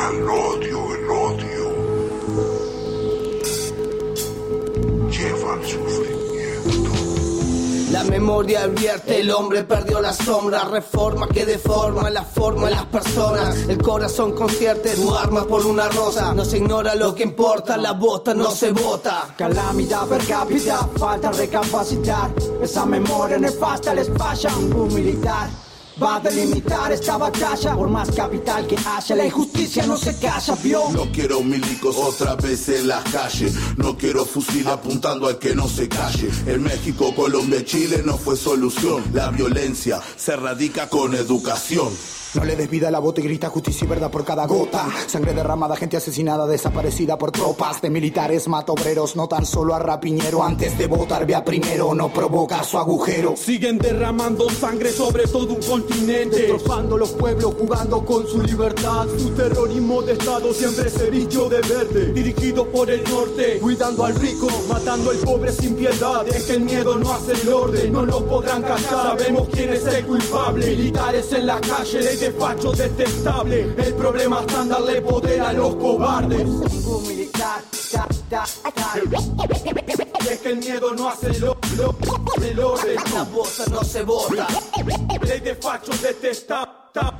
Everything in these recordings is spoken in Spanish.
el odio lleva al sufrimiento. La memoria advierte, el hombre perdió la sombra. Reforma que deforma la forma de las personas. El corazón concierte, tu arma por una rosa. No se ignora lo que importa, la bota no se vota. Calamidad per cápita, falta recapacitar. Esa memoria nefasta les falla. Un militar va a delimitar esta batalla. Por más capital que haya, la injusticia no se calla, ¿vio? No quiero milicos otra vez en las calles. No quiero fusil apuntando al que no se calle. En México, Colombia y Chile no fue solución. La violencia se erradica con educación. No le des vida a la bota y grita justicia y verdad por cada gota. Sangre derramada, gente asesinada, desaparecida por tropas de militares, mata obreros, no tan solo a rapiñero. Antes de votar, vea primero, no provoca su agujero. Siguen derramando sangre sobre todo un continente, destrozando los pueblos, jugando con su libertad. Su terrorismo de estado siempre se vistió de verde, dirigido por el norte, cuidando al rico, matando al pobre sin piedad. Es que el miedo no hace el orden, no lo podrán callar. Sabemos quién es el culpable, militares en la calle, despacho detestable. El problema está en darle poder a los cobardes. Un militar, es que el miedo no hace el orden. La bota no se vota. El despacho detestable.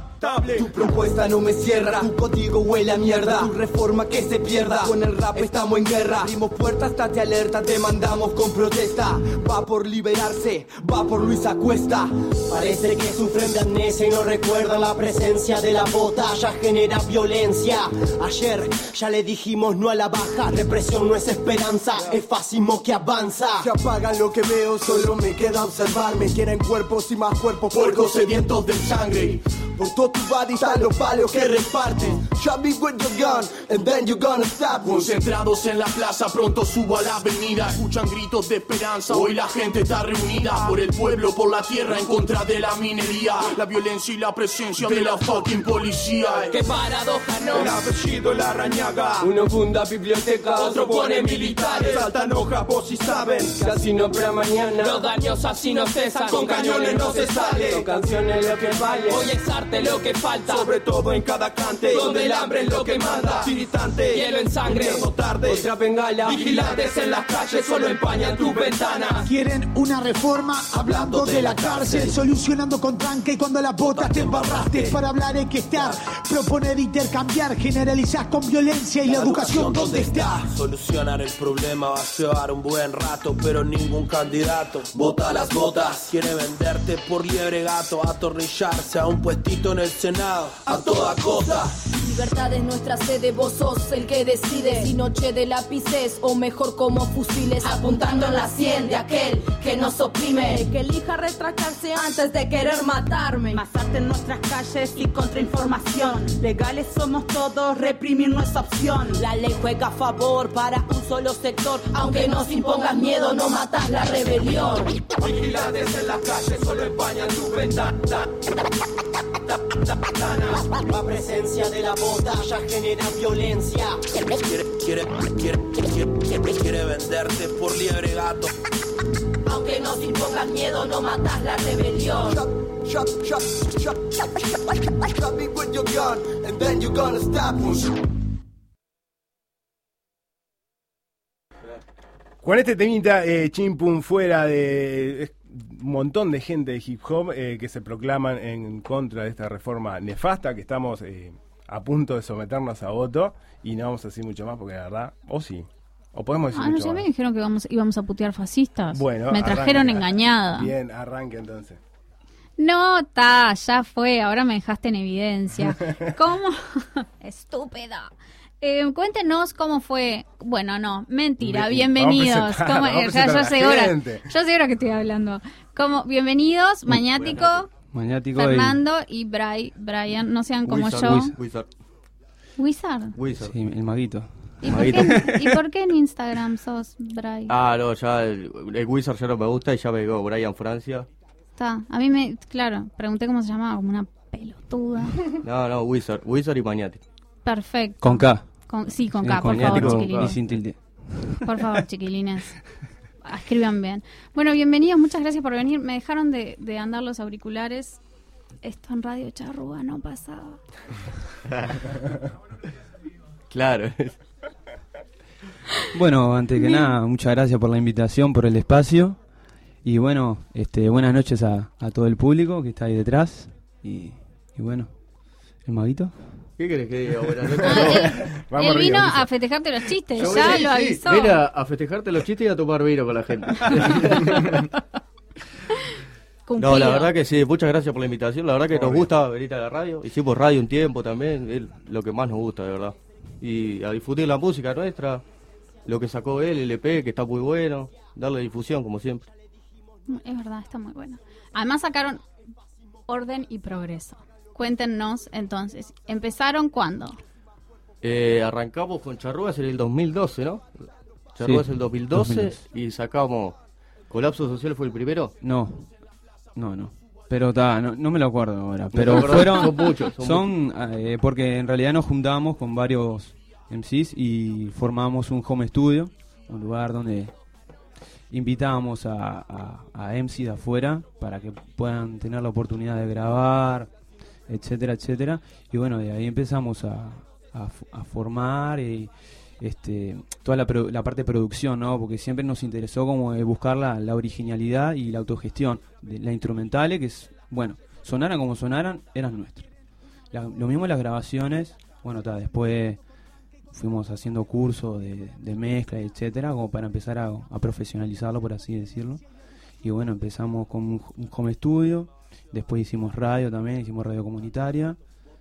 Tu propuesta no me cierra, tu código huele a mierda, tu reforma que se pierda. Con el rap estamos en guerra, abrimos puertas, estate alerta, te mandamos con protesta. Va por liberarse, va por Luisa Cuesta. Parece que sufren de amnesia y no recuerdan la presencia de la bota. Ya genera violencia. Ayer ya le dijimos no a la baja, represión no es esperanza, es fascismo que avanza. Se apaga lo que veo, solo me queda observarme. Quieren cuerpos y más cuerpos, puercos sedientos de sangre. Por todo tu body están los palos que reparten. Shot me with your gun and then you're gonna stop. Concentrados en la plaza, pronto subo a la avenida. Escuchan gritos de esperanza, hoy la gente está reunida. Por el pueblo, por la tierra, en contra de la minería. La violencia y la presencia de la fucking policía. ¡Qué paradoja, no! El apellido la rañaga. Uno funda biblioteca, otro pone militares. Saltan hojas, vos si saben. Casino para mañana. Los daños así no cesan. Con cañones no se sale. Son canciones lo que vale. Hoy es arte lo que falta. Sobre todo en cada cante. Donde el hambre es lo que manda. Tiritante, hielo en sangre. Invierno tarde. Otra bengala. Vigilantes en las calles solo empañan tus ventanas. quieren una reforma hablando de la cárcel, solucionando con tranque y cuando la bota te embarraste. Para hablar hay que estar, proponer intercambiar, generalizar con violencia y la educación ¿dónde está? Solucionar el problema va a llevar un buen rato, pero ningún candidato bota las botas. Quiere venderte por liebre gato, atornillarse a un puestito en el Senado a toda costa. Libertad es nuestra sede, vos sos el que decide si noche de lápices o mejor como fusiles, apuntando en la sien de aquel que nos oprime, que elija retractarse antes de querer matarme. Más arte en nuestras calles y contrainformación. Legales somos todos, reprimir no es opción. La ley juega a favor para un solo sector, aunque nos impongas miedo no matas la rebelión. Vigilantes en las calles solo empañan tu ventana. La presencia de la bota ya genera violencia. Quiere venderte por liebre gato. Aunque nos impongas miedo no matas la rebelión. Shot me with your gun and then you're gonna stop. Con este temita, Chimpum fuera de un montón de gente de hip hop que se proclaman en contra de esta reforma nefasta que estamos a punto de someternos a voto, y no vamos a decir mucho más porque la verdad, o sí, o podemos decir mucho ya más. me dijeron que íbamos a putear fascistas. Bueno, me trajeron arranca. engañada. Bien, arranque entonces. No, ya fue, ahora me dejaste en evidencia. ¿Cómo? Estúpida. Cuéntenos cómo fue. Bueno, no, mentira, bienvenidos. Yo sé ahora que estoy hablando. Bienvenidos, Maniático, Fernando y Brian, no sean como yo. Wizard. Sí, el maguito. ¿Y por qué en Instagram sos Brian? No, ya el Wizard ya no me gusta y ya me digo Brian Francia. Está, a mí pregunté cómo se llamaba, como una pelotuda. No, Wizard y Maniático. Perfecto. Con K. Sí, con K, por favor, chiquilines. Y sin tilde. Por favor, chiquilines. Escriban bien. Bueno, bienvenidos, muchas gracias por venir. Me dejaron de andar los auriculares. Esto en Radio Charrúa no pasaba. Claro. Bueno, antes que nada, muchas gracias por la invitación, por el espacio. Y bueno, buenas noches a todo el público que está ahí detrás. Y bueno, ¿el maguito? ¿Qué querés que diga? Buenas noches. Él vino a festejarte los chistes, ya lo avisó. Vine a festejarte los chistes y a tomar vino con la gente. No, la verdad que sí, muchas gracias por la invitación. La verdad que nos gusta venir a la radio. Hicimos radio un tiempo también, es lo que más nos gusta, de verdad. Y a difundir la música nuestra, lo que sacó él, el EP, que está muy bueno, darle difusión como siempre. Es verdad, está muy bueno. Además sacaron Orden y Progreso. Cuéntenos entonces, ¿empezaron cuándo? Arrancamos con Charrúas en el 2012, ¿no? Charrúas en el 2012 y sacamos Colapso Social, ¿fue el primero? No. Pero no me lo acuerdo ahora. Pero fueron son muchos. Porque en realidad nos juntamos con varios MCs y formamos un home studio, un lugar donde invitábamos a MCs de afuera para que puedan tener la oportunidad de grabar, etcétera, etcétera. Y bueno, de ahí empezamos a formar y toda la parte de producción, ¿no? Porque siempre nos interesó como buscar la originalidad y la autogestión de la instrumentales, que es, bueno, sonaran como sonaran, eran nuestras. Lo mismo las grabaciones, bueno, después fuimos haciendo cursos de mezcla, etcétera, como para empezar a profesionalizarlo, por así decirlo. Y bueno, empezamos con un home studio, después hicimos radio también, hicimos radio comunitaria,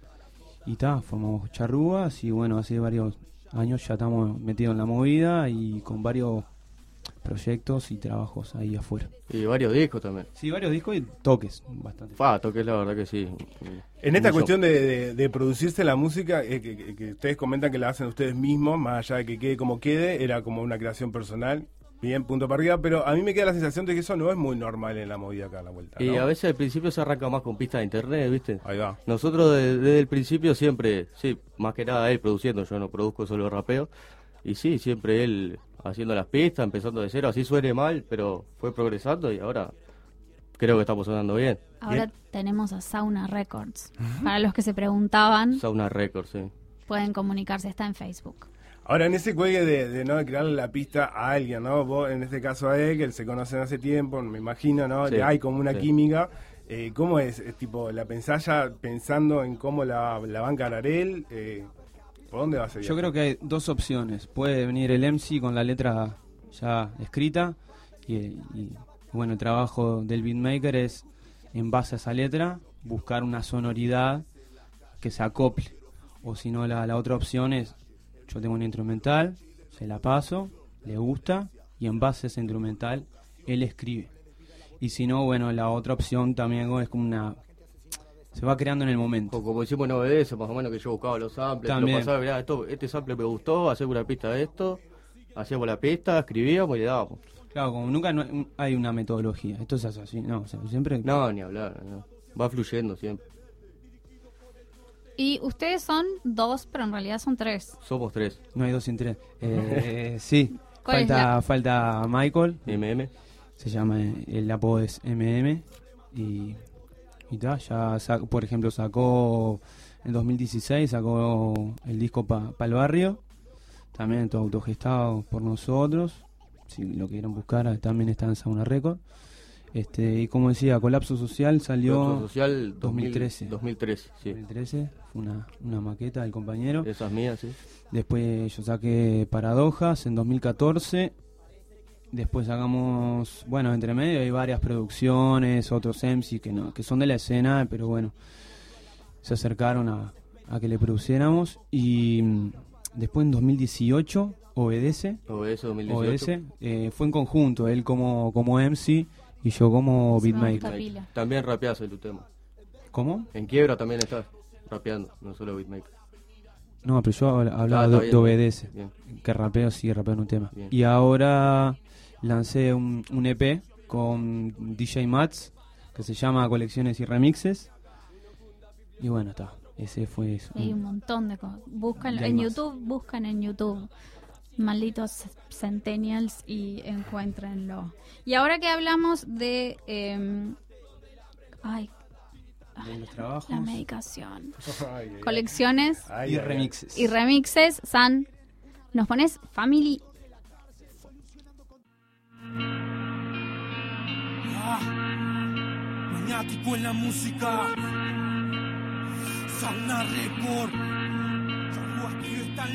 y formamos Charrúas, y bueno, hace varios años ya estamos metidos en la movida y con varios proyectos y trabajos ahí afuera. Y varios discos también. Sí, varios discos y toques, bastante. Toques, la verdad que sí. En esta cuestión de producirse la música, que ustedes comentan que la hacen ustedes mismos, más allá de que quede como quede, era como una creación personal. Bien, punto para arriba, pero a mí me queda la sensación de que eso no es muy normal en la movida acá a la vuelta, ¿no? Y a veces al principio se arranca más con pistas de internet, ¿viste? Ahí va. Nosotros desde el principio siempre, sí, más que nada él produciendo, yo no produzco solo rapeo, y sí, siempre él haciendo las pistas, empezando de cero, así suene mal, pero fue progresando y ahora creo que estamos sonando bien. Ahora tenemos a Sauna Records. Para los que se preguntaban, Sauna Records, sí. Pueden comunicarse, está en Facebook. Ahora, en ese cuelgue de no crearle la pista a alguien, ¿no? Vos, en este caso a él, que se conocen hace tiempo, me imagino, ¿no? Sí, hay como una química. ¿Cómo es? Tipo, ¿la pensás ya pensando en cómo la va a encarar él? ¿Por dónde va a ser? Yo creo que hay dos opciones. Puede venir el MC con la letra ya escrita y bueno, el trabajo del beatmaker es, en base a esa letra, buscar una sonoridad que se acople. O si no, la otra opción es, yo tengo un instrumental, se la paso, le gusta, y en base a ese instrumental, él escribe. Y si no, bueno, la otra opción también es como una... se va creando en el momento. O como decimos en ODS, más o menos, que yo buscaba los samples, lo pasaba, mirá, este sample me gustó, hacemos una pista de esto, hacíamos la pista, escribíamos y le dábamos. Claro, como nunca hay una metodología, esto es así, no, o sea, siempre... No, ni hablar, no. Va fluyendo siempre. Y ustedes son dos, pero en realidad son tres. Somos tres. No hay dos sin tres. Sí, falta Michael. MM. Se llama, el apodo es MM. Y por ejemplo, sacó en 2016, sacó el disco Pa' el Barrio. También todo autogestado por nosotros. Si lo quieran buscar, también está en Sauna Record. Y como decía, Colapso Social salió... Colapso Social 2013. 2013, sí. 2013, fue una maqueta del compañero. Esa es mía, sí. Después yo saqué Paradojas en 2014. Después sacamos, bueno, entre medio hay varias producciones, otros MC que son de la escena, pero bueno, se acercaron a que le produciéramos. Y después en 2018, Obedece 2018. Fue en conjunto, él como MC y yo como beatmaker. También rapeás en tu tema. ¿Cómo? En Quiebra también estás rapeando, no solo beatmaker. No, pero yo hablaba de Obedece, que rapeo en un tema. Bien. Y ahora lancé un EP con DJ Mats, que se llama Colecciones y Remixes. Y bueno, ese fue eso. Hay un montón de cosas. Buscan en YouTube, malditos centennials, y encuéntrenlo. Y ahora que hablamos de de los trabajos. La medicación. Ay, ay, Colecciones ay, Y ay, remixes. y remixes. San, nos pones Family. Maniático en la música. Sauna Record. Aquí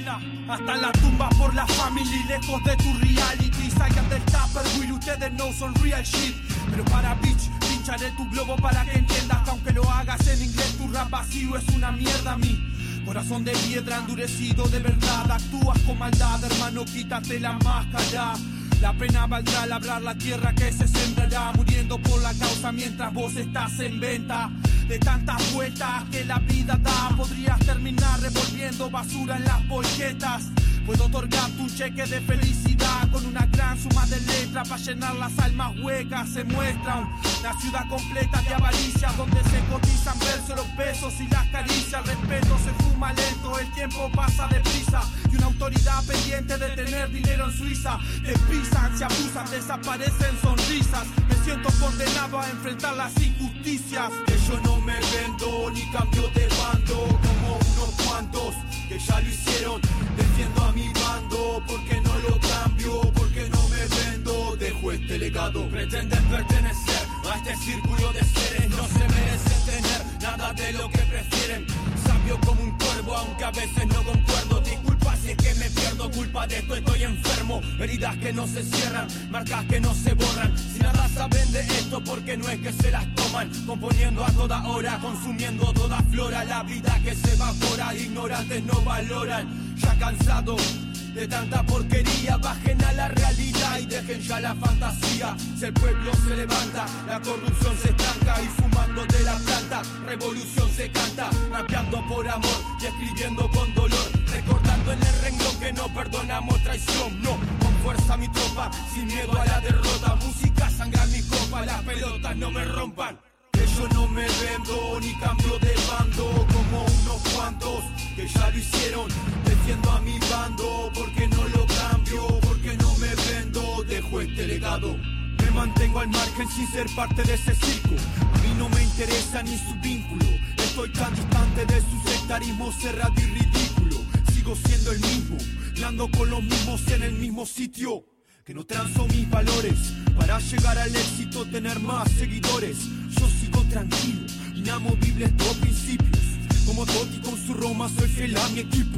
hasta la tumba por la family, lejos de tu reality. Salgan del tupper, will, ustedes no son real shit. Pero para bitch, pincharé tu globo para que entiendas que aunque lo hagas en inglés, tu rap vacío es una mierda. Mi corazón de piedra endurecido de verdad. Actúas con maldad, hermano, quítate la máscara. La pena valdrá labrar la tierra que se sembrará, muriendo por la causa mientras vos estás en venta. De tantas vueltas que la vida da, podrías terminar revolviendo basura en las volquetas. Puedo otorgarte un cheque de felicidad con una gran suma de letras para llenar las almas huecas. Se muestra una ciudad completa de avaricia, donde se cotizan versos, los besos y las caricias. El respeto se fuma lento, el tiempo pasa deprisa, y una autoridad pendiente de tener dinero en Suiza. Te pisan, se abusan, desaparecen sonrisas. Me siento condenado a enfrentar las injusticias. Que yo no me vendo ni cambio de bando como unos cuantos que ya lo hicieron. Defiendo a mi bando porque no lo cambio, porque no me vendo. Dejo este legado. Pretenden pertenecer a este círculo de seres. No se merecen tener nada de lo que prefieren. Sabio como un cuervo, aunque a veces no concuerdo. Disculpa si es que me pierdo, culpa de esto estoy enfermo. Heridas que no se cierran, marcas que no se borran. Si nada saben de esto, porque no es que se las toman. Componiendo a toda hora, consumiendo toda flora. La vida que se evapora, ignorantes no valoran. Ya cansado de tanta porquería, bajen a la realidad y dejen ya la fantasía. Si el pueblo se levanta, la corrupción se estanca, y fumando de la planta, revolución se canta. Rapeando por amor y escribiendo con dolor, recordando en el renglón que no perdonamos traición. No, con fuerza mi tropa, sin miedo a la derrota. Música sangra mi copa, las pelotas no me rompan. Que yo no me vendo ni cambio de bando como unos cuantos que ya lo hicieron. Defiendo a mi bando porque no lo cambio, porque no me vendo. Dejo este legado. Me mantengo al margen sin ser parte de ese circo. A mí no me interesa ni su vínculo. Estoy tan distante de su sectarismo cerrado y ridículo. Sigo siendo el mismo, y ando con los mismos en el mismo sitio. Que no transo mis valores para llegar al éxito, tener más seguidores. Yo sigo tranquilo, inamovible estos principios. Como Totti con su Roma, soy fiel a mi equipo.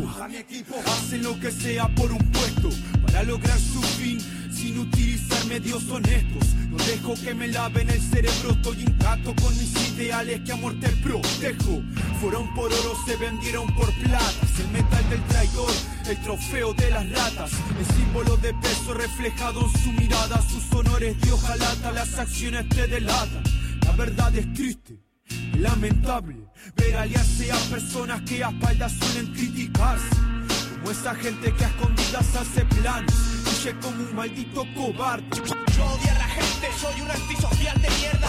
Hacen lo que sea por un puesto, para lograr su fin, sin utilizar medios honestos. No dejo que me laven el cerebro, estoy intacto con mis ideales que a muerte protejo. Fueron por oro, se vendieron por plata. Es el metal del traidor, el trofeo de las ratas. El símbolo de peso reflejado en su mirada. Sus honores de hojalata, las acciones te delatan. La verdad es triste, lamentable ver aliarse a personas que a espaldas suelen criticarse. Como esa gente que a escondidas hace planes, huye como un maldito cobarde. Yo odio a la gente, soy un antisocial de mierda.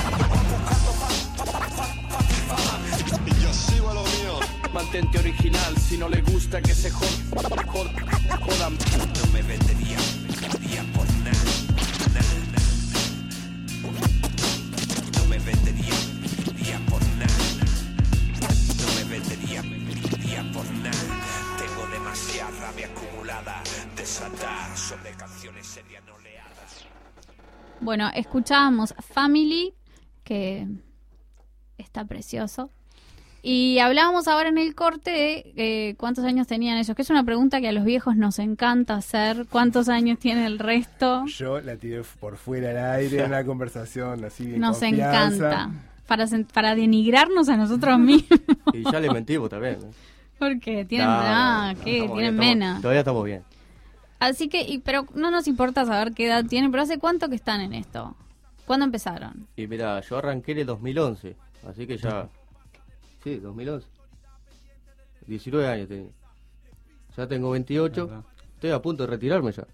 Y yo sigo a lo mío. Mantente original, si no le gusta que se jodan. No me vendería por nada. No me vendería por nada. No me vendería por nada. Tengo demasiada rabia acumulada, desatada sobre canciones serias no leadas. Bueno, escuchábamos Family, que está precioso. Y hablábamos ahora en el corte de cuántos años tenían ellos, que es una pregunta que a los viejos nos encanta hacer. ¿Cuántos años tiene el resto? Yo la tiré por fuera al aire en una conversación así de Nos confianza. encanta. Para denigrarnos a nosotros mismos. Y ya le mentimos también. Porque tienen, tienen mena. Todavía estamos bien. Así que, pero no nos importa saber qué edad tienen, pero ¿hace cuánto que están en esto? ¿Cuándo empezaron? Y mira, yo arranqué en el 2011, así que ya... Sí, 2011. 19 años tenía. Ya tengo 28. Estoy a punto de retirarme ya.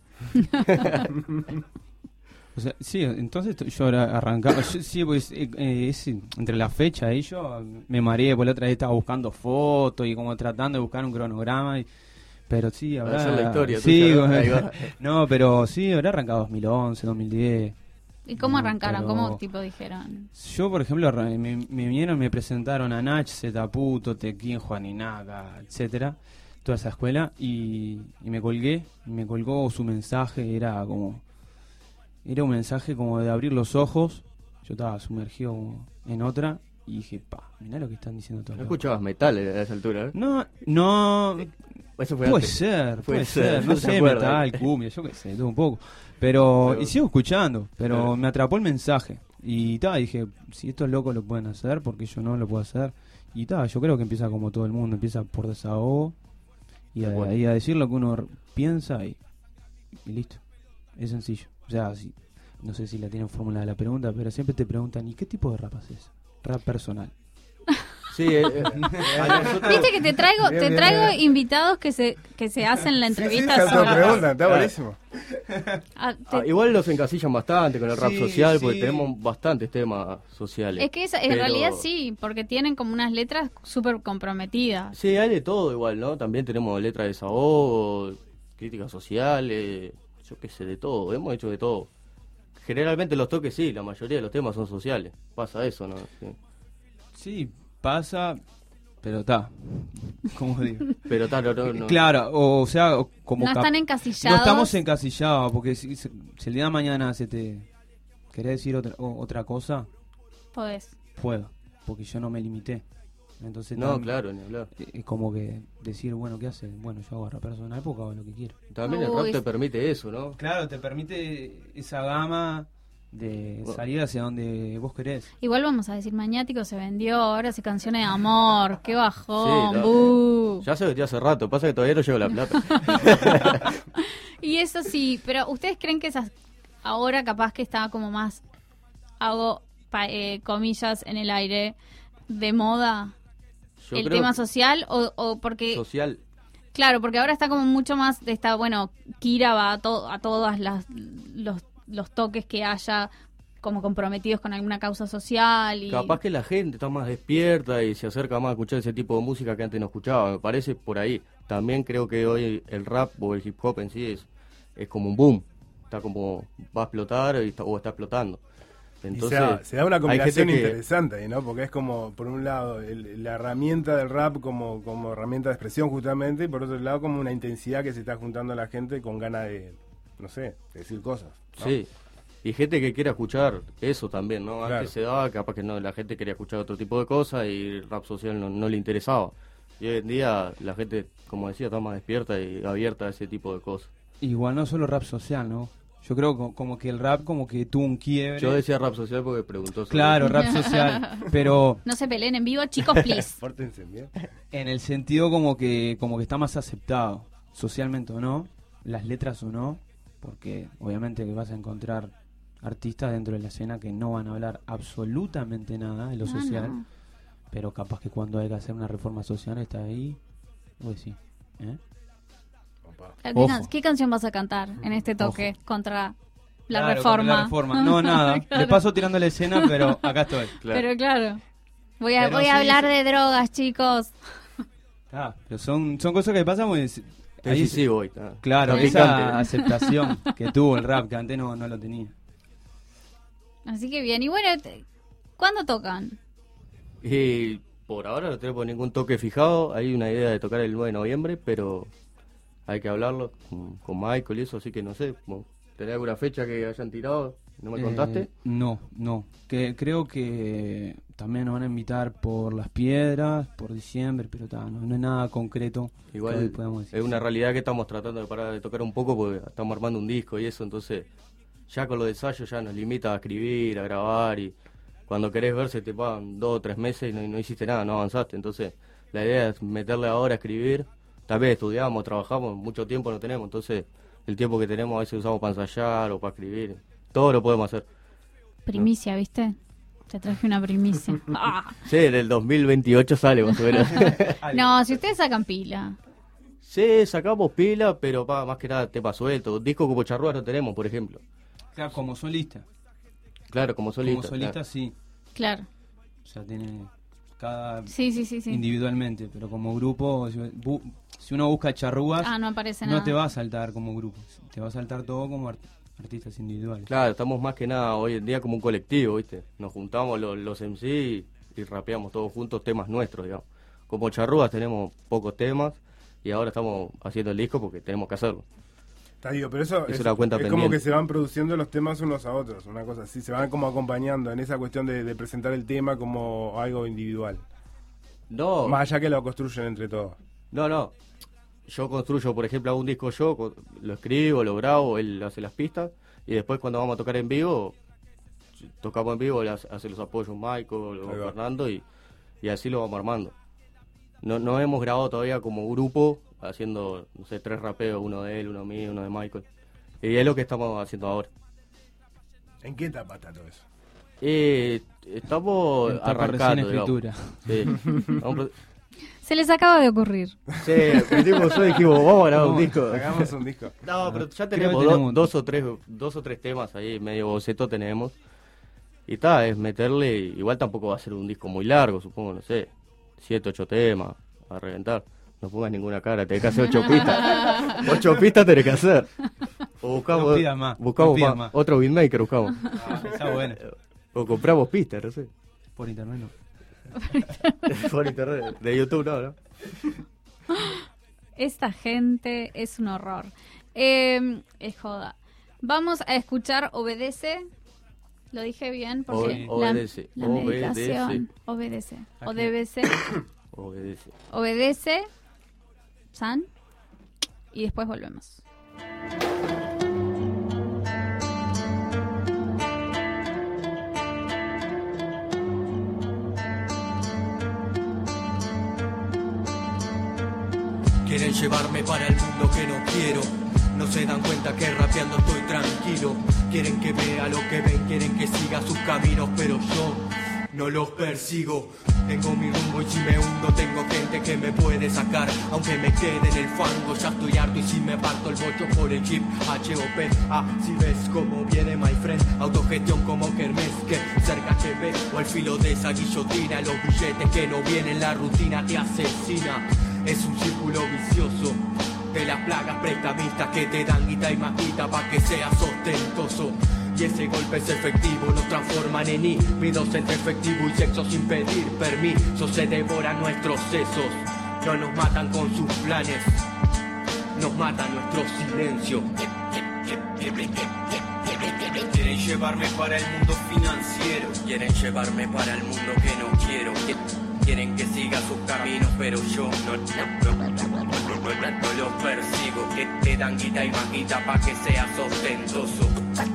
O sea, sí, entonces yo ahora arrancaba. Sí, pues entre la fecha y yo me mareé, por la otra vez estaba buscando fotos y como tratando de buscar un cronograma. Pero sí, habrá. Esa es la historia. Sí, no, pero sí, habrá arrancado 2011, 2010. ¿Y cómo arrancaron? Pero ¿Cómo tipo dijeron? Yo, por ejemplo, me vinieron, me presentaron a Nach, Zetaputo, Tequín, Juaninaga, etcétera, toda esa escuela, y me colgué, me colgó su mensaje, era un mensaje como de abrir los ojos. Yo estaba sumergido en otra y dije, mirá lo que están diciendo todos. ¿No escuchabas metal a esa altura? No. Eso fue puede antes. ser, no sé, metal, cumbia, yo qué sé, todo un poco. Pero, y sigo escuchando, pero me atrapó el mensaje. Y dije, si estos locos lo pueden hacer, porque yo no lo puedo hacer. Y yo creo que empieza como todo el mundo, empieza por desahogo y a decir lo que uno piensa y listo. Es sencillo. O sea, no sé si la tienen fórmula la pregunta, pero siempre te preguntan, ¿y qué tipo de rap haces? Rap personal. Sí, Viste que te traigo invitados que se hacen la entrevista. Está buenísimo. Igual los encasillan bastante con el rap social, porque tenemos bastantes temas sociales. Es que en realidad sí, porque tienen como unas letras súper comprometidas. Sí, hay de todo igual, ¿no? También tenemos letras de desahogo, críticas sociales, yo qué sé, de todo, hemos hecho de todo. Generalmente los toques sí, la mayoría de los temas son sociales, pasa eso, ¿no? Sí, pasa, pero ¿cómo digo? Pero no. Claro, o sea, como... No están encasillados. No estamos encasillados, porque si el día de mañana querés decir otra cosa... Podés. Puedo, porque yo no me limité. Entonces claro, ni hablar. Es como que decir, bueno, ¿qué hace? Bueno, yo hago rap personal porque hago lo que quiero. También el rap te permite eso, ¿no? Claro, te permite esa gama de salir hacia donde vos querés. Igual vamos a decir, Maniático se vendió, ahora hace canciones de amor, qué bajón, ya se vendió hace rato, pasa que todavía no llegó la plata. Y eso sí, pero ¿ustedes creen que ahora capaz que está como más, hago comillas en el aire, de moda Yo el creo tema social o porque... Social. Claro, porque ahora está como mucho más de esta, Kira va a todas los toques que haya como comprometidos con alguna causa social. Y capaz que la gente está más despierta y se acerca más a escuchar ese tipo de música que antes no escuchaba, me parece por ahí. También creo que hoy el rap o el hip hop en sí es como un boom, está como va a explotar o está explotando. Entonces, se da una combinación interesante, ¿no? Porque es como, por un lado, la herramienta del rap como herramienta de expresión justamente, y por otro lado como una intensidad que se está juntando a la gente con ganas de, no sé, de decir cosas, ¿no? Sí, y gente que quiera escuchar eso también, ¿no? Claro. Antes se daba, capaz que no, la gente quería escuchar otro tipo de cosas y el rap social no le interesaba. Y hoy en día la gente, como decía, está más despierta y abierta a ese tipo de cosas. Igual no solo rap social, ¿no? Yo creo como que el rap como que tuvo un quiebre. Yo decía rap social porque preguntó. Claro, rap social, pero... No se peleen en vivo, chicos, please. Pórtense bien. En el sentido como que está más aceptado, socialmente o no, las letras o no, porque obviamente que vas a encontrar artistas dentro de la escena que no van a hablar absolutamente nada de lo social, no. Pero capaz que cuando hay que hacer una reforma social está ahí, pues sí, ¿eh? ¿Qué canción vas a cantar en este toque contra la reforma? Contra la reforma. No, nada. Claro. Le paso tirando la escena, pero acá estoy. Claro. Pero claro. Voy a hablar de drogas, chicos. Pero son cosas que pasan muy... Ahí sí voy. Claro, esa aceptación que tuvo el rap, que antes no lo tenía. Así que bien. Y bueno, ¿cuándo tocan? Y por ahora no tenemos ningún toque fijado. Hay una idea de tocar el 9 de noviembre, pero... hay que hablarlo con Michael y eso, así que no sé, ¿tenés alguna fecha que hayan tirado? ¿No me contaste? No, que creo que también nos van a invitar por Las Piedras, por diciembre, pero no es nada concreto. Igual podemos decir, es una realidad que estamos tratando de parar de tocar un poco porque estamos armando un disco y eso, entonces ya con los ensayos ya nos limita a escribir, a grabar y cuando querés ver se te pasan 2 o 3 meses y no hiciste nada, no avanzaste, entonces la idea es meterle ahora a escribir. Tal vez estudiamos, trabajamos, mucho tiempo no tenemos, entonces el tiempo que tenemos a veces usamos para ensayar o para escribir, todo lo podemos hacer. Primicia, ¿viste? Te traje una primicia. Sí, en el 2028 sale más o menos. No, si ustedes sacan pila. Sí, sacamos pila, pero más que nada temas sueltos, discos como Charrúas no tenemos, por ejemplo. Claro, como solista. Claro, como solista. Como solista, claro. Sí. Claro. O sea, tiene cada... Sí. individualmente, pero como grupo, si uno busca Charrúas, no aparece nada. No te va a saltar como grupo, te va a saltar todo como artistas individuales. Claro, estamos más que nada hoy en día como un colectivo, ¿viste? Nos juntamos los MC y rapeamos todos juntos temas nuestros, digamos. Como Charrúas tenemos pocos temas y ahora estamos haciendo el disco porque tenemos que hacerlo. Está digo, pero eso es como que se van produciendo los temas unos a otros, una cosa así, se van como acompañando en esa cuestión de presentar el tema como algo individual. No. Más allá que lo construyen entre todos. No. Yo construyo, por ejemplo, hago un disco yo, lo escribo, lo grabo, él hace las pistas y después cuando vamos a tocar en vivo, tocamos en vivo, hace los apoyos Michael o Fernando y así lo vamos armando. No hemos grabado todavía como grupo, haciendo, no sé, 3 rapeos, uno de él, uno mío, uno de Michael. Y es lo que estamos haciendo ahora. ¿En qué etapa está todo eso? Estamos arrancando, escritura. Sí. Se les acaba de ocurrir. Sí, dijimos, vamos a grabar un disco. Hagamos un disco. No, pero ya tenemos dos o tres temas ahí, medio boceto tenemos. Y está, es meterle, igual tampoco va a ser un disco muy largo, supongo, no sé, 7, 8 temas, a reventar. No pongas ninguna cara, tenés que hacer 8 pistas. 8 pistas tenés que hacer. O buscamos, más. Otro beatmaker buscamos. Está bueno. O compramos pistas, no sé. Por internet no. Por internet, de YouTube no. Esta gente es un horror. Es joda. Vamos a escuchar Obedece. Lo dije bien porque obedece. La medicación. Obedece. Obedece. San. Y después volvemos. Quieren llevarme para el mundo que no quiero. No se dan cuenta que rapeando estoy tranquilo. Quieren que vea lo que ven, quieren que siga sus caminos, pero yo no los persigo. Tengo mi rumbo y si me hundo tengo gente que me puede sacar. Aunque me quede en el fango, ya estoy harto y si me parto el bocho por el chip H.O.P. Si ves cómo viene my friend, autogestión como Kermés, que cerca que ve o al filo de esa guillotina. Los billetes que no vienen, la rutina te asesina. Es un círculo vicioso de las plagas prestamistas que te dan guita y más guita pa' que seas ostentoso. Y ese golpe es efectivo, nos transforman en híbridos entre efectivo y sexo sin pedir permiso. Se devoran nuestros sesos, no nos matan con sus planes, nos mata nuestro silencio. Quieren llevarme para el mundo financiero, quieren llevarme para el mundo que no quiero. Quieren que siga sus caminos, pero yo no los persigo. Que te dan guita y más guita pa' que seas ostentoso.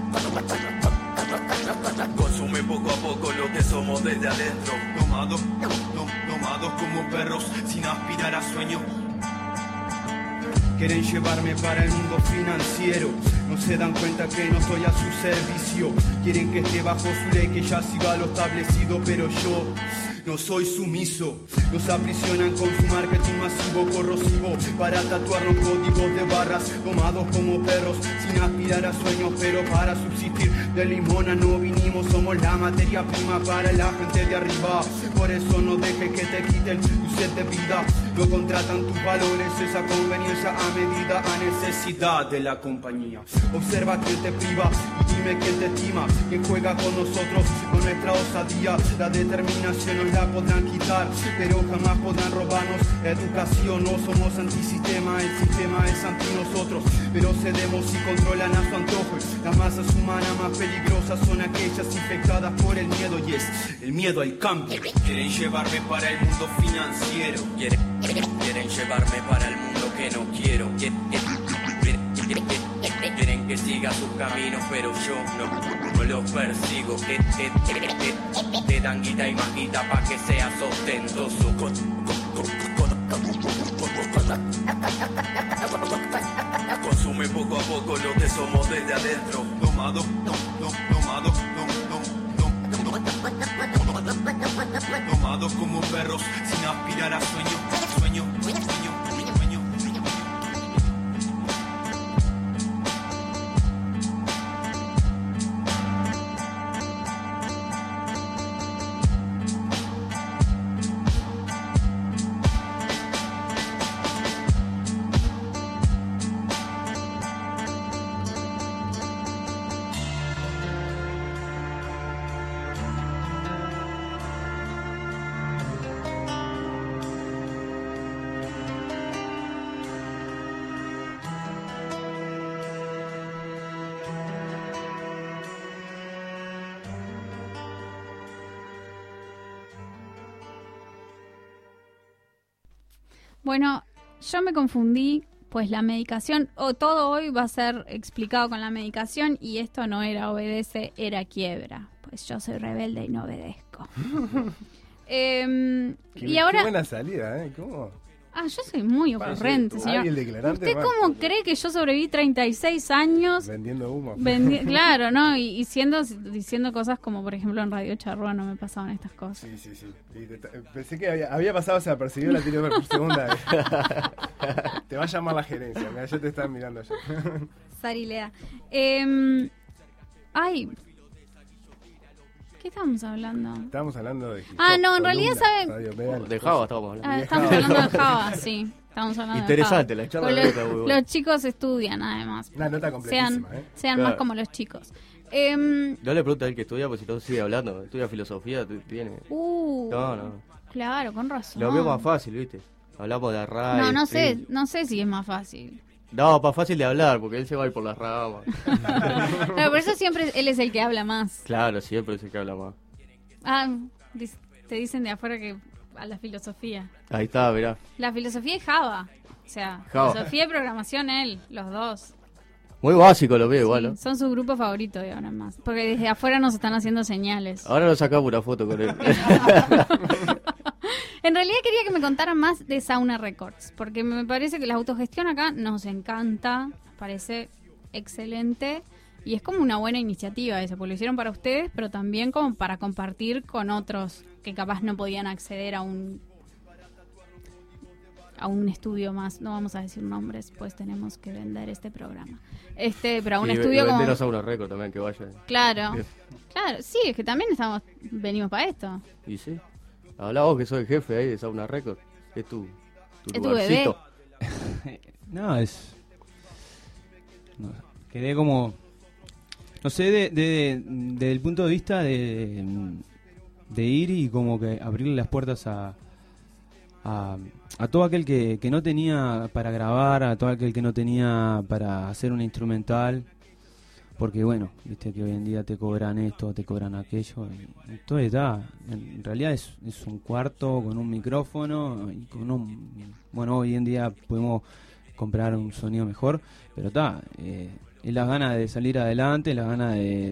Consume poco a poco lo que somos desde adentro. Tomados como perros sin aspirar a sueños. Quieren llevarme para el mundo financiero. No se dan cuenta que no estoy a su servicio. Quieren que esté bajo su ley, que ya siga lo establecido, pero yo no soy sumiso. Nos aprisionan con su marketing masivo, corrosivo, para tatuarnos códigos de barras. Tomados como perros, sin aspirar a sueños, pero para subsistir de limona no vinimos. Somos la materia prima para la gente de arriba. Por eso no dejes que te quiten tu sed de vida. No contratan tus valores, esa conveniencia a medida, a necesidad de la compañía. Observa quién te priva y dime quién te estima. Quién juega con nosotros, con nuestra osadía. La determinación nos la podrán quitar, pero jamás podrán robarnos educación. No somos antisistema, el sistema es anti nosotros, pero cedemos y controlan a su antojo. Las masas humanas más peligrosas son aquellas infectadas por el miedo, y es el miedo al cambio. Quieren llevarme para el mundo financiero, quieren llevarme para el mundo que no quiero. Quieren que siga sus caminos, pero yo no los persigo. Te dan guita y más guita pa' que seas ostentoso. Consume poco a poco lo que somos desde adentro. Tomados como perros sin aspirar a sueño. Bueno, yo me confundí, pues la medicación, todo hoy va a ser explicado con la medicación y esto no era obedece, era quiebra. Pues yo soy rebelde y no obedezco. Y ahora... Qué buena salida, ¿eh? ¿Cómo? Yo soy muy ocurrente, señor. El declarante, ¿Usted cómo cree que yo sobreviví 36 años? Vendiendo humo. Claro, ¿no? Y diciendo cosas como, por ejemplo, en Radio Charrúa no me pasaban estas cosas. Sí. Pensé que había pasado, se apercibió, la tiré por segunda vez. Te va a llamar la gerencia, mira, ya te están mirando allá. Sarilea. ¿Qué estábamos hablando? Estábamos hablando de no, en realidad saben... De Java estábamos hablando. Estamos hablando de Java, sí. Estamos hablando interesante, de la charla. Los chicos estudian, además. Una nota completísima, sean claro. más como los chicos. No le pregunto a él que estudia, pues si no sigue hablando. Estudia filosofía, tiene... No. Claro, con razón. Lo veo más fácil, ¿viste? Hablamos de radio. No sé si es más fácil. No, más fácil de hablar, porque él se va a ir por las ramas. Pero por eso siempre él es el que habla más. Claro, siempre es el que habla más. Te dicen de afuera que a la filosofía. Ahí está, mirá. La filosofía es Java. O sea, Java. filosofía y programación él, los dos. Muy básico lo veo igual, ¿no? Son su grupo favorito de ahora más. Porque desde afuera nos están haciendo señales. Ahora nos sacamos una foto con él. En realidad quería que me contaran más de Sauna Records, porque me parece que la autogestión acá nos encanta, parece excelente, y es como una buena iniciativa esa, porque lo hicieron para ustedes, pero también como para compartir con otros que capaz no podían acceder a un estudio más, no vamos a decir nombres, pues tenemos que vender este programa. Pero a un estudio como... Vender a Sauna Records también, que vaya. Claro, sí, es que también venimos para esto. Y sí. Habla vos que sos el jefe ahí de Sauna Records. Es tu lugarcito. Bebé. Quedé como... No sé, desde el punto de vista de ir y como que abrirle las puertas a todo aquel que no tenía para grabar, a todo aquel que no tenía para hacer una instrumental. Porque bueno, viste que hoy en día te cobran esto, te cobran aquello. Entonces está, en realidad es un cuarto con un micrófono y con bueno, hoy en día podemos comprar un sonido mejor, pero está, es las ganas de salir adelante, las ganas de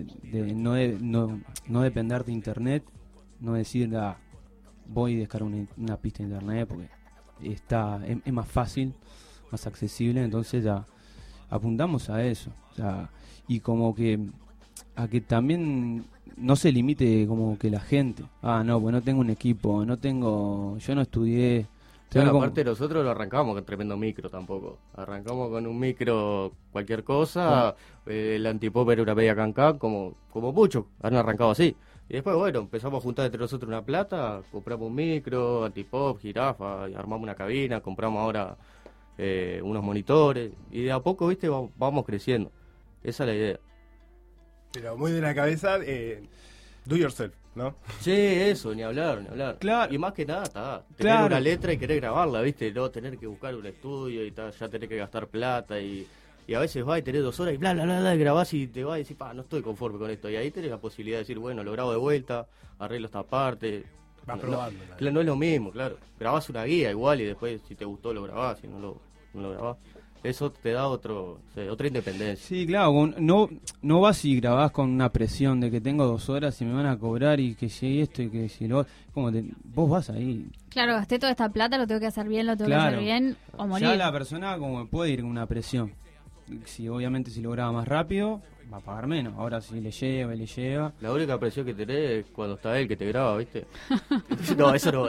no depender de internet, no decir, voy y descargo una pista de internet, porque es más fácil, más accesible, entonces ya apuntamos a eso, o sea, y como que a que también no se limite como que la gente, no, pues no tengo un equipo, yo no estudié. Claro, aparte nosotros lo arrancamos con tremendo micro tampoco. Arrancamos con un micro cualquier cosa, el antipop era una media cancán, como muchos han arrancado así. Y después, bueno, empezamos a juntar entre nosotros una plata, compramos un micro, antipop, jirafa, y armamos una cabina, compramos ahora unos monitores, y de a poco, viste, vamos creciendo. Esa es la idea. Pero muy de la cabeza, do yourself, ¿no? Sí, eso, ni hablar. Claro. Y más que nada, tener una letra y querer grabarla, viste, no tener que buscar un estudio y ya tener que gastar plata y a veces vas y tenés 2 horas y bla, y grabás y te vas y decís, no estoy conforme con esto. Y ahí tenés la posibilidad de decir, bueno, lo grabo de vuelta, arreglo esta parte. Vas probando. No es lo mismo, claro. Grabás una guía igual y después si te gustó lo grabás, si no lo grabás. Eso te da otra independencia. Sí, claro, no vas y grabás con una presión de que tengo 2 horas y me van a cobrar y que si esto y que si lo... vos vas ahí. Claro, gasté toda esta plata, lo tengo que hacer bien, que hacer bien o morir. Ya la persona como puede ir con una presión. Obviamente si lo graba más rápido, va a pagar menos. Ahora si le lleva. La única presión que tenés es cuando está él que te graba, ¿viste? No, eso no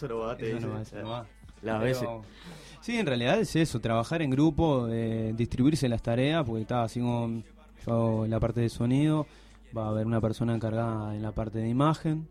va. Las veces... Sí, en realidad es eso, trabajar en grupo, distribuirse las tareas, porque así como yo hago la parte de sonido, va a haber una persona encargada en la parte de imagen,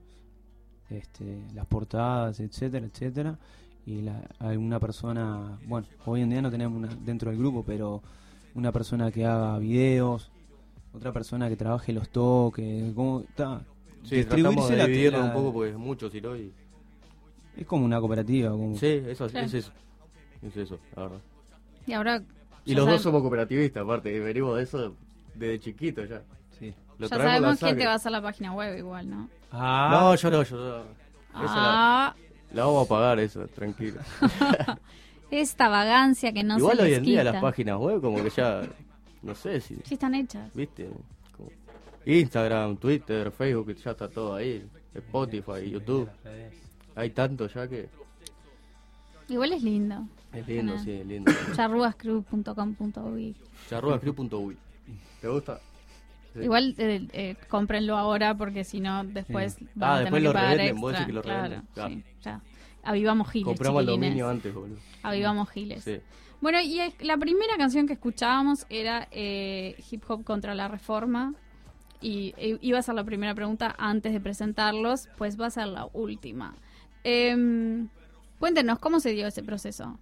las portadas, etcétera, y alguna persona, bueno, hoy en día no tenemos dentro del grupo, pero una persona que haga videos, otra persona que trabaje los toques, ¿cómo está? Sí, tratamos de dividirlo un poco porque es mucho, si no, es como una cooperativa. Sí, eso, claro. Es eso, la verdad. Y ahora... Y los dos somos cooperativistas, aparte, venimos de eso desde chiquito ya. Sí. Ya sabemos quién te va a hacer la página web igual, ¿no? No, yo no. La vamos a pagar eso, tranquilo. esta vagancia que no igual se les hoy en día quita. las páginas web como que ya, no sé si... Sí, están hechas. ¿Viste? Como Instagram, Twitter, Facebook, ya está todo ahí. Spotify, YouTube. Hay tanto ya que... Igual es lindo. Es lindo, sí, es lindo. charrubascrew.com.uy charrubascrew.uy. ¿Te gusta? Sí. Igual cómprenlo ahora porque si no después van a después tener lo que pagar revenden, vos extra. decís que lo revenden. Claro, sí, ya. Avivamos giles, Compramos el chiquilines. dominio antes, boludo. Avivamos giles. Sí. Bueno, y la primera canción que escuchábamos era Hip Hop contra la Reforma. Y iba a ser la primera pregunta antes de presentarlos, pues va a ser la última. Cuéntenos, ¿cómo se dio ese proceso?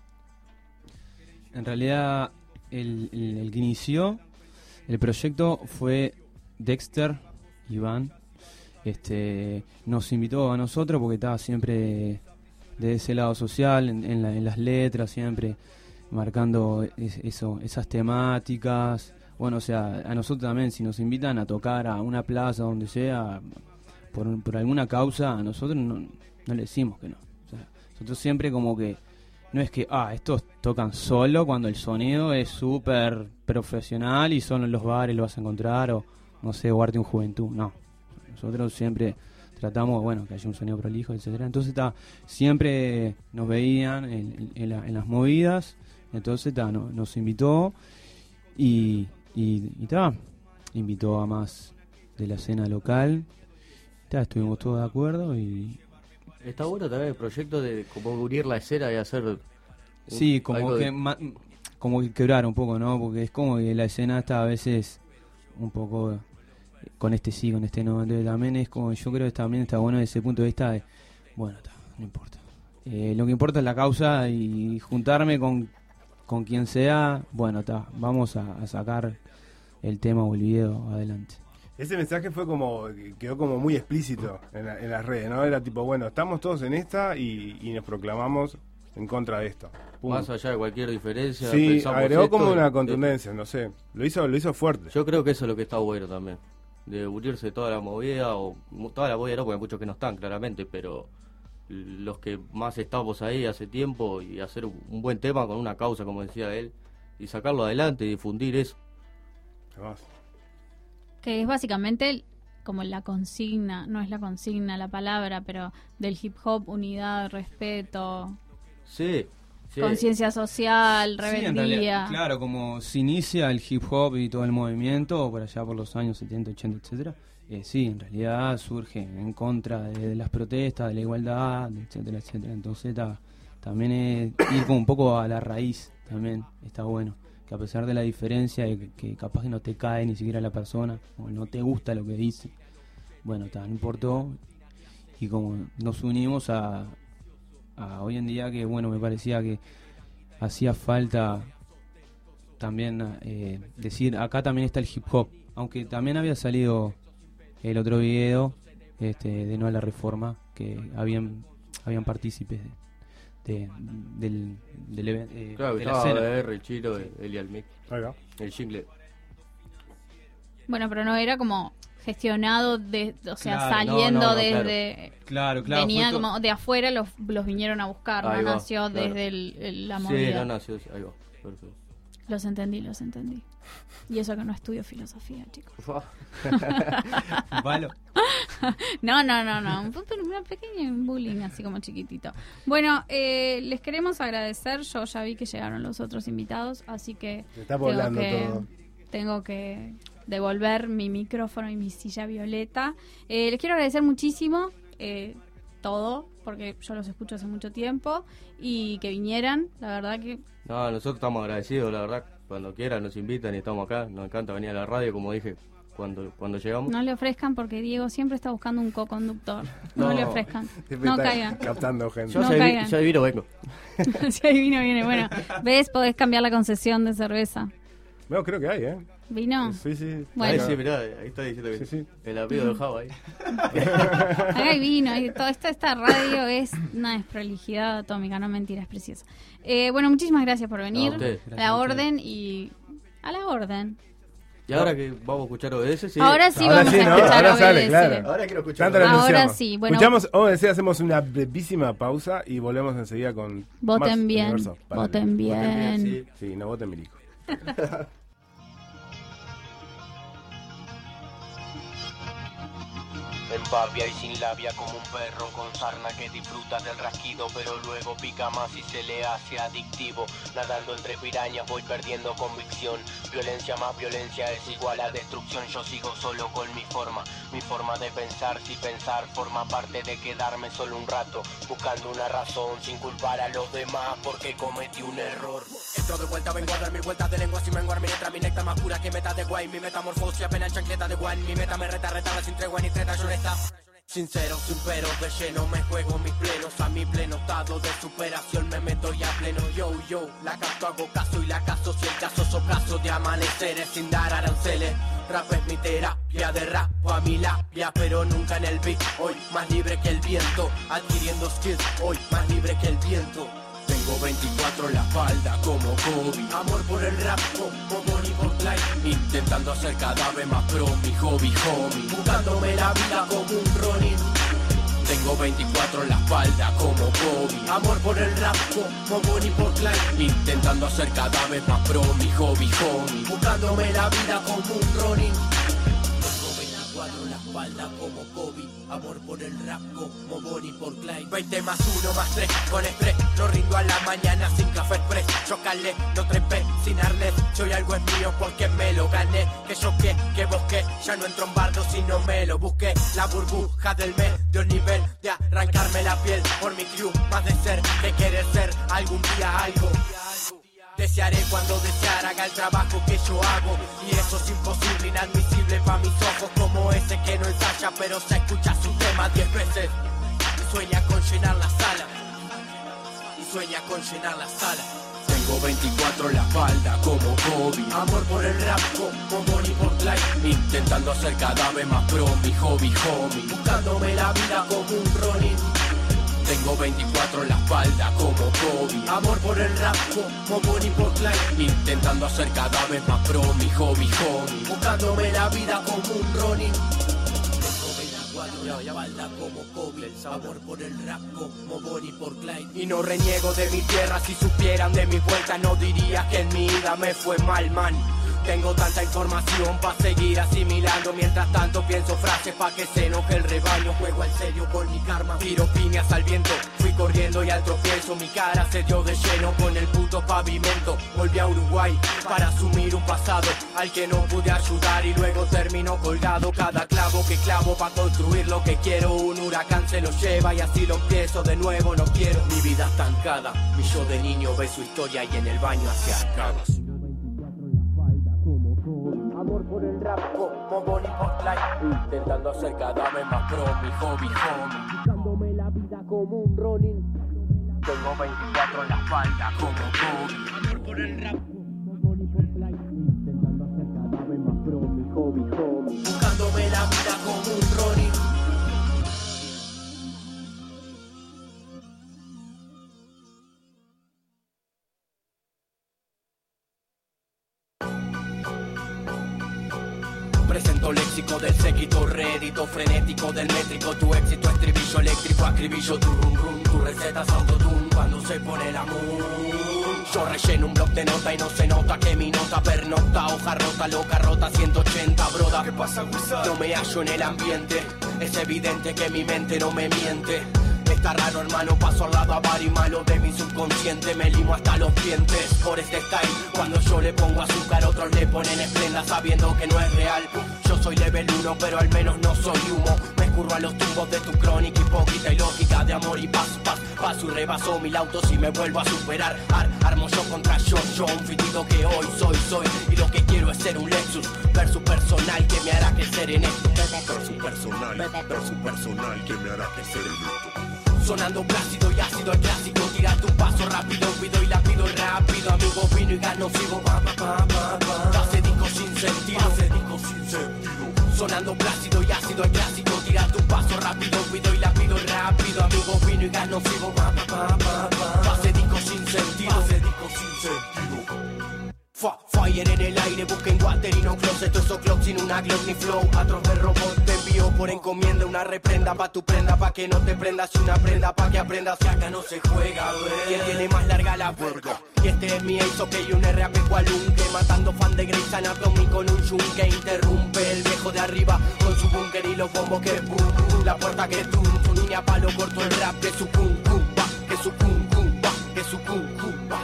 En realidad, el que inició el proyecto fue Dexter, Iván. Nos invitó a nosotros porque estaba siempre de ese lado social, en las letras, siempre marcando esas temáticas. Bueno, o sea, a nosotros también, si nos invitan a tocar a una plaza, donde sea, por alguna causa, a nosotros no le decimos que no. O sea, nosotros siempre como que, no es que, estos tocan solo cuando el sonido es súper profesional y solo en los bares lo vas a encontrar, o no sé, o Arte en Juventud. No, nosotros siempre tratamos, bueno, que haya un sonido prolijo, etcétera. Entonces, siempre nos veían en las movidas, entonces nos invitó y invitó a más de la escena local. Estuvimos todos de acuerdo y... Está bueno también el proyecto de como unir la escena y hacer... Sí, como que quebrar un poco, ¿no? Porque es como que la escena está a veces un poco con este sí, con este no. Entonces también es como, yo creo que también está bueno desde ese punto de vista de, bueno, no importa. Lo que importa es la causa y juntarme con quien sea, bueno, vamos a sacar el tema o el video adelante. Ese mensaje fue quedó como muy explícito en las redes, ¿no? Era tipo, bueno, estamos todos en esta y nos proclamamos en contra de esto. Pum. Más allá de cualquier diferencia. Sí, agregó como una contundencia, no sé, lo hizo fuerte. Yo creo que eso es lo que está bueno también, de unirse toda la movida, o toda la movida no, porque hay muchos que no están, claramente, pero los que más estamos ahí hace tiempo, y hacer un buen tema con una causa, como decía él, y sacarlo adelante y difundir eso. Que es básicamente como la consigna, no es la consigna la palabra, pero del hip hop: unidad, respeto, sí, conciencia social, rebeldía. Sí, claro, como se inicia el hip hop y todo el movimiento por allá por los años 70, 80, etcétera. Sí, en realidad surge en contra de las protestas, de la igualdad, etcétera, etcétera. Entonces también es ir como un poco a la raíz, también está bueno. Que a pesar de la diferencia, que capaz que no te cae ni siquiera la persona, o no te gusta lo que dice, bueno, no importó. Y como nos unimos a hoy en día, que bueno, me parecía que hacía falta también decir, acá también está el hip hop, aunque también había salido el otro video de No a la Reforma, que habían partícipes del evento, claro, de la escena. el Chiro, el Almic, el Jingle. Bueno, pero no era como gestionado, saliendo desde... Claro. Venía como de afuera, los vinieron a buscar, no nació desde la movida. Sí, no nació, ahí va, perfecto. Los entendí. Y eso que no estudio filosofía, chicos. ¿Palo? No. Una pequeña bullying, así como chiquitito. Bueno, les queremos agradecer. Yo ya vi que llegaron los otros invitados, así que tengo que devolver mi micrófono y mi silla violeta. Les quiero agradecer muchísimo todo, porque yo los escucho hace mucho tiempo, y que vinieran, la verdad que... No, nosotros estamos agradecidos, la verdad. Cuando quieran nos invitan y estamos acá. Nos encanta venir a la radio, como dije cuando llegamos. No le ofrezcan, porque Diego siempre está buscando un co-conductor. No le ofrezcan. No caigan. Captando gente. Yo ya divino vengo. Si adivino viene. Bueno, ¿ves? Podés cambiar la concesión de cerveza. No, creo que hay, ¿Vino? Sí. Bueno. Ahí sí, mirá, ahí está diciendo que sí. El amigo del Java ahí. Acá hay vino. Esta radio es una desprolijidad atómica, no mentira, es preciosa. Bueno, muchísimas gracias por venir. A la orden y... A la orden. Y ahora que vamos a escuchar ODS, sí. Ahora sí vamos a escuchar ahora ODS. sale, claro. Ahora quiero escuchar. Ahora sí, bueno. Escuchamos ODS, hacemos una brevísima pausa y volvemos enseguida con Voten más bien, universo paralelo. voten bien. Sí, no voten milico. En babia y sin labia como un perro con sarna que disfruta del rasquido, pero luego pica más y se le hace adictivo. Nadando entre pirañas voy perdiendo convicción. Violencia más violencia es igual a destrucción. Yo sigo solo con mi forma de pensar. Si pensar forma parte de quedarme solo un rato, buscando una razón sin culpar a los demás porque cometí un error. Entro de vuelta, vengo a dar 1000 vueltas de lengua sin menguar mi letra, mi necta más pura que meta de guay. Mi metamorfosia apenas chancleta de guay. Mi meta me retarda sin tregua ni treta, yo está. Sincero, sin peros de lleno, me juego mis plenos. A mi pleno estado de superación me meto ya pleno. Yo, la capto, hago caso y la caso. Si el caso soplazo de amaneceres sin dar aranceles. Rap es mi terapia, de rap a mi labia, pero nunca en el beat. Hoy más libre que el viento, adquiriendo skills. Hoy más libre que el viento. Tengo 24 en la espalda como Kobe. Amor por el rap como Bonnie por Clyde. Intentando hacer cada vez más pro mi hobby, homie. Buscándome la vida como un Ronin. Tengo 24 en la espalda como Kobe. Amor por el rap como Bonnie por Clyde. Intentando hacer cada vez más pro mi hobby, homie. Buscándome la vida como un Ronin. Tengo 24 en la espalda como Kobe. Amor por el rap como Bonnie por Clyde. 20 más 1 más 3 con estrés. No rindo a la mañana sin café express. Yo calé, no trepé sin arnés. Soy algo es mío porque me lo gané. Que yo que busqué, ya no entro en bardo si no me lo busqué. La burbuja del medio nivel de arrancarme la piel por mi crew. Más de ser que querer ser algún día algo. Desearé cuando desear haga el trabajo que yo hago. Y eso es imposible, inadmisible para mis ojos. Como ese que no ensaya pero se escucha su tema 10 veces. Y sueña con llenar la sala. Y sueña con llenar la sala. Tengo 24 en la espalda como Kobe. Amor por el rap como Bonnie por Clyde. Intentando hacer cada vez más pro mi hobby, homie. Buscándome la vida como un Ronin. Tengo 24 en la espalda como Kobe. Amor por el rap como Bonnie por Clyde. Intentando hacer cada vez más pro mi hobby, homie. Buscándome la vida como un Ronin. Tengo 24 en la espalda como Kobe. Amor por el rap como Bonnie por Clyde. Y no reniego de mi tierra. Si supieran de mi vuelta no diría que en mi vida me fue mal, man. Tengo tanta información pa' seguir asimilando. Mientras tanto pienso frases pa' que se enoje el rebaño. Juego al serio con mi karma, tiro piñas al viento. Fui corriendo y al tropiezo mi cara se dio de lleno con el puto pavimento. Volví a Uruguay para asumir un pasado al que no pude ayudar. Y luego terminó colgado cada clavo que clavo pa' construir lo que quiero. Un huracán se lo lleva y así lo empiezo de nuevo. No quiero mi vida estancada. Mi yo de niño ve su historia y en el baño hace arcadas. Amor por el rap como Bonnie por Clyde. Intentando hacer cada vez más pro mi hobby, homie. Buscándome la vida como un Ronin. Tengo 24 en la espalda como Kobe. Amor por el rap como Bonnie por Clyde. Intentando hacer cada vez más pro mi hobby, homie. Buscándome la vida como un Ronin. Presento léxico del séquito, rédito frenético del métrico. Tu éxito, estribillo eléctrico, acribillo, tu rum rum. Tu receta es autotune cuando se pone la moon. Yo relleno un bloc de nota y no se nota que mi nota pernocta. Hoja rota, loca, rota, 180, broda. ¿Qué pasa, Wizard? No me hallo en el ambiente. Es evidente que mi mente no me miente. Está raro, hermano, paso al lado a bar y malo de mi subconsciente. Me limo hasta los dientes por este style. Cuando yo le pongo azúcar, otros le ponen esplenda sabiendo que no es real. Yo soy level 1, pero al menos no soy humo. Me escurro a los tumbos de tu crónica, hipócrita y lógica de amor y paz. Paso y rebaso mil autos y me vuelvo a superar. Armo yo contra yo, un fitido que hoy soy. Y lo que quiero es ser un Lexus versus personal que me hará crecer en esto. Versus personal que me hará crecer en esto. Sonando plácido y ácido el clásico. Tira tu paso rápido, pido y lápido rápido. Amigo vino y gano, sigo Pase disco sin sentido. Sonando plácido y ácido el clásico. Tira tu paso rápido, pido y lápido rápido. Amigo vino y gano, sigo Pase disco sin sentido. Fire en el aire, busquen water y no closet. Todo eso clock sin una glock ni flow. Atros de robot te envío por encomienda una reprenda pa' tu prenda, pa' que no te prendas y una prenda pa' que aprendas que acá no se juega, wey. ¿Quién tiene más larga la verga? Y este es mi ace, ok, un RAP cualunque. Matando fan de Grey's Anatomy con un yunque. Interrumpe el viejo de arriba con su búnker y los bombos que boom. La puerta que tum, tu niña palo corto el rap que su pum pum pa, que su pum pum pa, que su pum pum pa.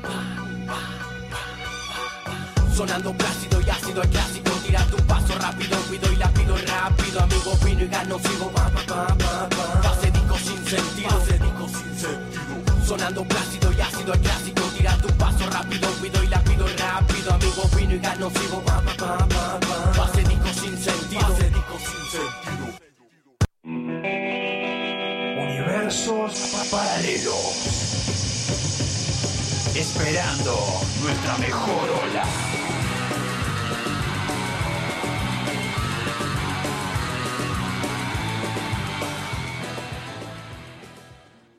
Sonando plácido y ácido el clásico. Tira tu paso rápido, cuido y lápido rápido. Amigo vino y gano, sigo Pase disco sin sentido. Sonando plácido y ácido el clásico. Tira tu paso rápido, cuido y lápido rápido. Amigo vino y gano, sigo Pase disco sin sentido. Universos paralelos. Esperando nuestra mejor ola.